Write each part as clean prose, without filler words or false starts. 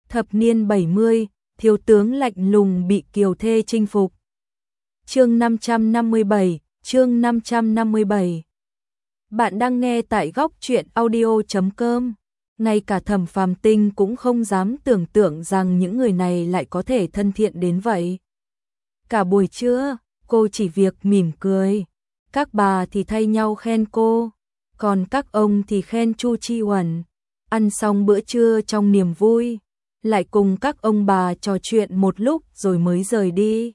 Thập niên 70, thiếu tướng lạnh lùng bị kiều thê chinh phục. Chương 557, chương 557. Bạn đang nghe tại góc truyện audio.com. Ngay cả Thẩm Phàm Tinh cũng không dám tưởng tượng rằng những người này lại có thể thân thiện đến vậy. Cả buổi trưa, cô chỉ việc mỉm cười. Các bà thì thay nhau khen cô, còn các ông thì khen Chu Chi Huẩn. Ăn xong bữa trưa trong niềm vui, lại cùng các ông bà trò chuyện một lúc rồi mới rời đi.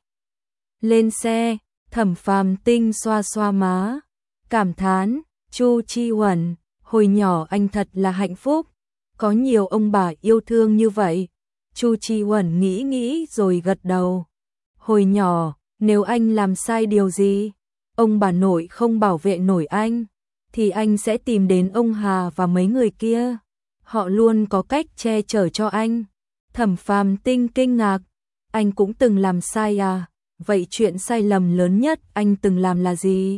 Lên xe, Thẩm Phàm Tinh xoa xoa má, cảm thán, Chu Chi Huẩn, hồi nhỏ anh thật là hạnh phúc, có nhiều ông bà yêu thương như vậy. Chu Chi Huẩn nghĩ rồi gật đầu. Hồi nhỏ, nếu anh làm sai điều gì, ông bà nội không bảo vệ nổi anh, thì anh sẽ tìm đến ông Hà và mấy người kia. Họ luôn có cách che chở cho anh. Thẩm Phàm Tinh kinh ngạc, anh cũng từng làm sai à? Vậy chuyện sai lầm lớn nhất anh từng làm là gì?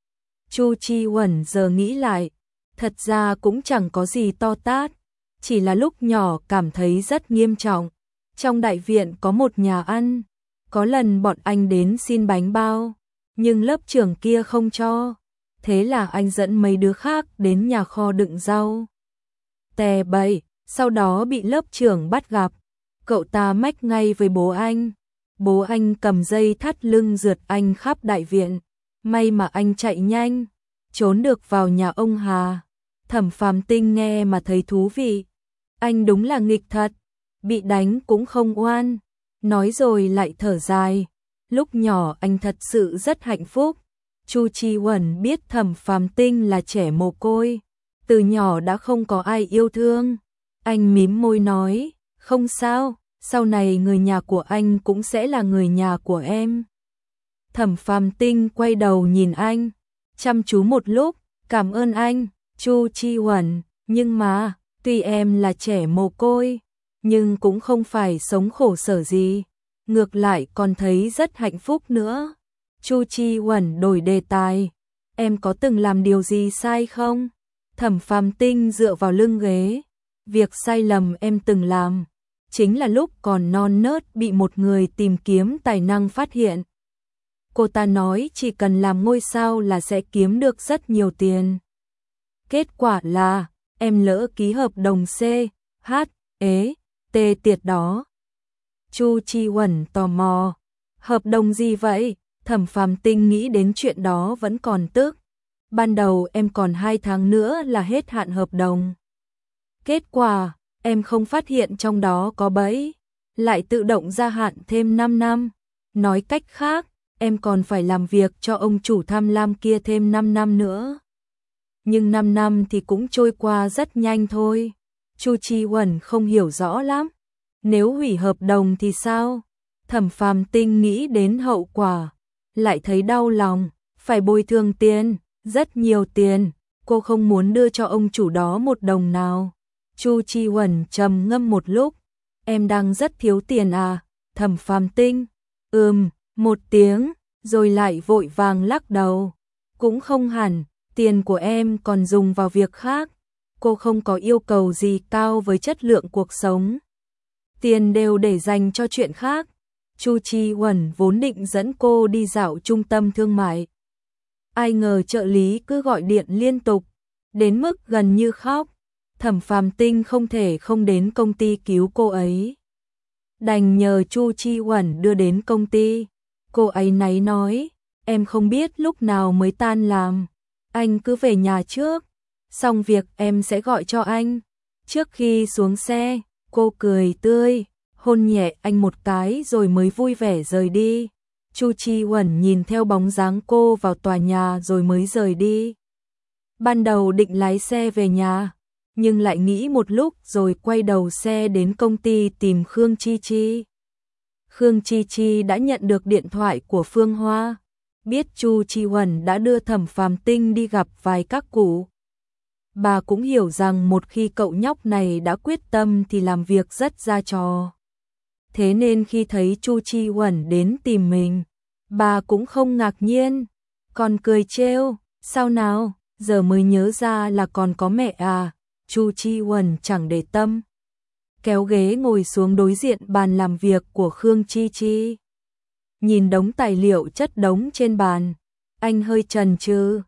Chu Chi Huẩn giờ nghĩ lại, thật ra cũng chẳng có gì to tát, chỉ là lúc nhỏ cảm thấy rất nghiêm trọng. Trong đại viện có một nhà ăn, có lần bọn anh đến xin bánh bao, nhưng lớp trưởng kia không cho, thế là anh dẫn mấy đứa khác đến nhà kho đựng rau. Tè bậy, sau đó bị lớp trưởng bắt gặp, cậu ta mách ngay với bố anh. Bố anh cầm dây thắt lưng rượt anh khắp đại viện, may mà anh chạy nhanh, trốn được vào nhà ông Hà. Thẩm Phàm Tinh nghe mà thấy thú vị, anh đúng là nghịch thật, bị đánh cũng không oan. Nói rồi lại thở dài, lúc nhỏ anh thật sự rất hạnh phúc. Chu Chi Huẩn biết Thẩm Phàm Tinh là trẻ mồ côi, từ nhỏ đã không có ai yêu thương. Anh mím môi nói, không sao, sau này người nhà của anh cũng sẽ là người nhà của em. Thẩm Phàm Tinh quay đầu nhìn anh, chăm chú một lúc, cảm ơn anh, Chu Chi Huẩn, nhưng mà, tuy em là trẻ mồ côi, nhưng cũng không phải sống khổ sở gì, ngược lại còn thấy rất hạnh phúc nữa. Chu Chi Huẩn đổi đề tài, em có từng làm điều gì sai không? Thẩm Phàm Tinh dựa vào lưng ghế, việc sai lầm em từng làm chính là lúc còn non nớt bị một người tìm kiếm tài năng phát hiện. Cô ta nói chỉ cần làm ngôi sao là sẽ kiếm được rất nhiều tiền. Kết quả là em lỡ ký hợp đồng C, H, E, T tiệt đó. Chu Chi Huẩn tò mò, hợp đồng gì vậy? Thẩm Phàm Tinh nghĩ đến chuyện đó vẫn còn tức. Ban đầu em còn 2 tháng nữa là hết hạn hợp đồng. Kết quả, em không phát hiện trong đó có bẫy, lại tự động gia hạn thêm 5 năm. Nói cách khác, em còn phải làm việc cho ông chủ tham lam kia thêm 5 năm nữa. Nhưng 5 năm thì cũng trôi qua rất nhanh thôi. Chu Chi Huẩn không hiểu rõ lắm. Nếu hủy hợp đồng thì sao? Thẩm Phàm Tinh nghĩ đến hậu quả, lại thấy đau lòng, phải bồi thường tiền, rất nhiều tiền, cô không muốn đưa cho ông chủ đó một đồng nào. Chu Chi Huẩn trầm ngâm một lúc, em đang rất thiếu tiền à? Thẩm Phàm Tinh, một tiếng, rồi lại vội vàng lắc đầu. Cũng không hẳn, tiền của em còn dùng vào việc khác, cô không có yêu cầu gì cao với chất lượng cuộc sống. Tiền đều để dành cho chuyện khác. Chu Chi Huẩn vốn định dẫn cô đi dạo trung tâm thương mại. Ai ngờ trợ lý cứ gọi điện liên tục, đến mức gần như khóc. Thẩm Phàm Tinh không thể không đến công ty cứu cô ấy. Đành nhờ Chu Chi Huẩn đưa đến công ty. Cô ấy náy nói, em không biết lúc nào mới tan làm, anh cứ về nhà trước, xong việc em sẽ gọi cho anh. Trước khi xuống xe, cô cười tươi, hôn nhẹ anh một cái rồi mới vui vẻ rời đi. Chu Chi Huẩn nhìn theo bóng dáng cô vào tòa nhà rồi mới rời đi. Ban đầu định lái xe về nhà, nhưng lại nghĩ một lúc rồi quay đầu xe đến công ty tìm Khương Chi Chi. Khương Chi Chi đã nhận được điện thoại của Phương Hoa, biết Chu Chi Huẩn đã đưa Thẩm Phàm Tinh đi gặp vài các cụ. Bà cũng hiểu rằng một khi cậu nhóc này đã quyết tâm thì làm việc rất ra trò. Thế nên khi thấy Chu Chi Huẩn đến tìm mình, bà cũng không ngạc nhiên, còn cười trêu, sao nào, giờ mới nhớ ra là còn có mẹ à. Chu Chi Huẩn chẳng để tâm. kéo ghế ngồi xuống đối diện bàn làm việc của Khương Chi Chi. Nhìn đống tài liệu chất đống trên bàn, anh hơi chần chừ,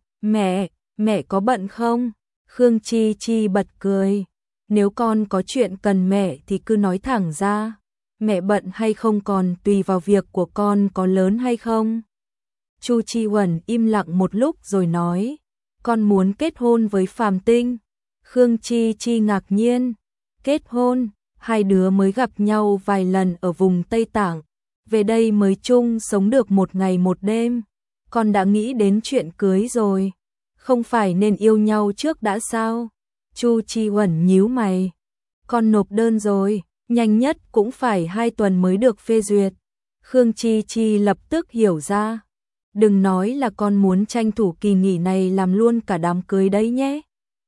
mẹ có bận không? Khương Chi Chi bật cười, nếu con có chuyện cần mẹ thì cứ nói thẳng ra, mẹ bận hay không còn tùy vào việc của con có lớn hay không. Chu Chi Huẩn im lặng một lúc rồi nói, con muốn kết hôn với Phàm Tinh. Khương Chi Chi ngạc nhiên, kết hôn, hai đứa mới gặp nhau vài lần ở vùng Tây Tạng, về đây mới chung sống được một ngày một đêm, con đã nghĩ đến chuyện cưới rồi, không phải nên yêu nhau trước đã sao? Chu Chi Huẩn nhíu mày, con nộp đơn rồi, nhanh nhất cũng phải 2 tuần mới được phê duyệt. Khương Chi Chi lập tức hiểu ra, đừng nói là con muốn tranh thủ kỳ nghỉ này làm luôn cả đám cưới đấy nhé.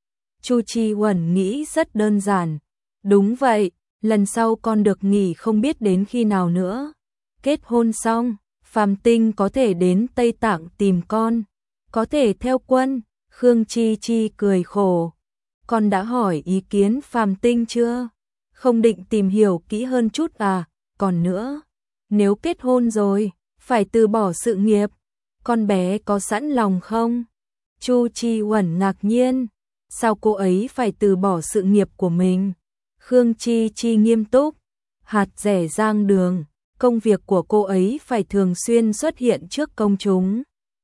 Chu Chi Huẩn nghĩ rất đơn giản, đúng vậy, lần sau con được nghỉ không biết đến khi nào nữa. Kết hôn xong, Phàm Tinh có thể đến Tây Tạng tìm con, có thể theo quân. Khương Chi Chi cười khổ, con đã hỏi ý kiến Phàm Tinh chưa? Không định tìm hiểu kỹ hơn chút à? Còn nữa, nếu kết hôn rồi, phải từ bỏ sự nghiệp, con bé có sẵn lòng không? Chu Chi Huẩn ngạc nhiên, sao cô ấy phải từ bỏ sự nghiệp của mình? Khương Chi Chi nghiêm túc, hạt rẻ rang đường, công việc của cô ấy phải thường xuyên xuất hiện trước công chúng.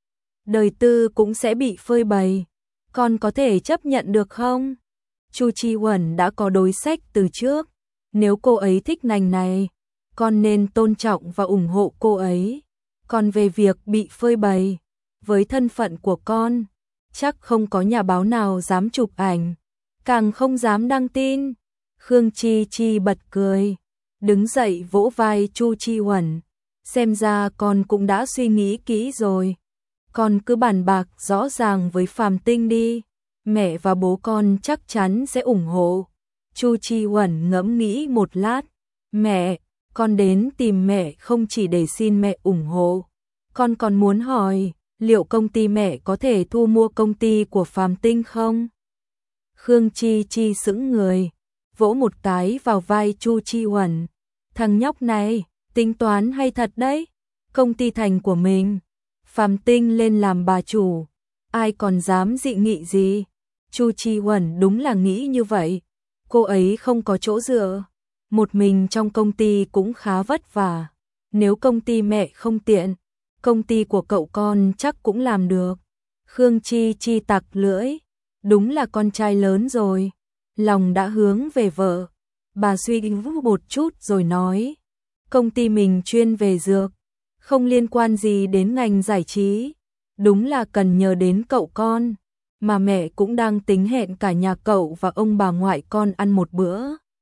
Đời tư cũng sẽ bị phơi bày, con có thể chấp nhận được không? Chu Chi Huẩn đã có đối sách từ trước, nếu cô ấy thích ngành này, con nên tôn trọng và ủng hộ cô ấy. Còn về việc bị phơi bày, với thân phận của con, chắc không có nhà báo nào dám chụp ảnh, càng không dám đăng tin. Khương Chi Chi bật cười, đứng dậy vỗ vai Chu Chi Huẩn, xem ra con cũng đã suy nghĩ kỹ rồi. Con cứ bàn bạc rõ ràng với Phàm Tinh đi, mẹ và bố con chắc chắn sẽ ủng hộ. Chu Chi Huẩn ngẫm nghĩ một lát, mẹ, con đến tìm mẹ không chỉ để xin mẹ ủng hộ, con còn muốn hỏi, liệu công ty mẹ có thể thu mua công ty của Phàm Tinh không? Khương Chi Chi sững người, vỗ một cái vào vai Chu Chi Huẩn, thằng nhóc này, tính toán hay thật đấy, công ty thành của mình, Phàm Tinh lên làm bà chủ, ai còn dám dị nghị gì? Chu Chi Huẩn đúng là nghĩ như vậy, cô ấy không có chỗ dựa, một mình trong công ty cũng khá vất vả, nếu công ty mẹ không tiện, công ty của cậu con chắc cũng làm được. Khương Chi Chi tặc lưỡi, đúng là con trai lớn rồi, lòng đã hướng về vợ. Bà suy nghĩ một chút rồi nói, công ty mình chuyên về dược, không liên quan gì đến ngành giải trí, đúng là cần nhờ đến cậu con, mà mẹ cũng đang tính hẹn cả nhà cậu và ông bà ngoại con ăn một bữa.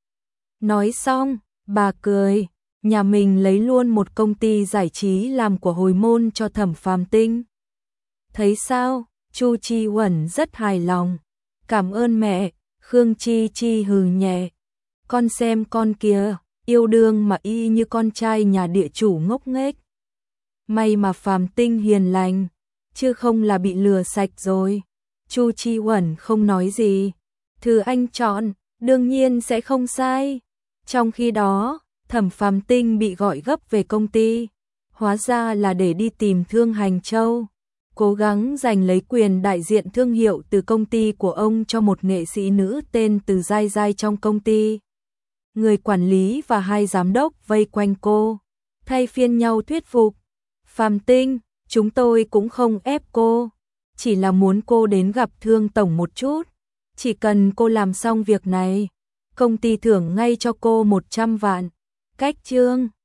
Nói xong, bà cười, nhà mình lấy luôn một công ty giải trí làm của hồi môn cho Thẩm Phàm Tinh. Thấy sao? Chu Chi Huẩn rất hài lòng. Cảm ơn mẹ. Khương Chi Chi hừ nhẹ. Con xem con kìa, yêu đương mà y như con trai nhà địa chủ ngốc nghếch. May mà Phàm Tinh hiền lành, chứ không là bị lừa sạch rồi. Chu Chi Huẩn không nói gì. Thứ anh chọn, đương nhiên sẽ không sai. Trong khi đó, Thẩm Phàm Tinh bị gọi gấp về công ty, hóa ra là để đi tìm Thương Hành Châu, cố gắng giành lấy quyền đại diện thương hiệu từ công ty của ông cho một nghệ sĩ nữ tên Từ Giai Giai trong công ty. Người quản lý và 2 giám đốc vây quanh cô, thay phiên nhau thuyết phục. Phàm Tinh, chúng tôi cũng không ép cô, chỉ là muốn cô đến gặp Thương tổng một chút, chỉ cần cô làm xong việc này, công ty thưởng ngay cho cô 100 vạn. Cách chương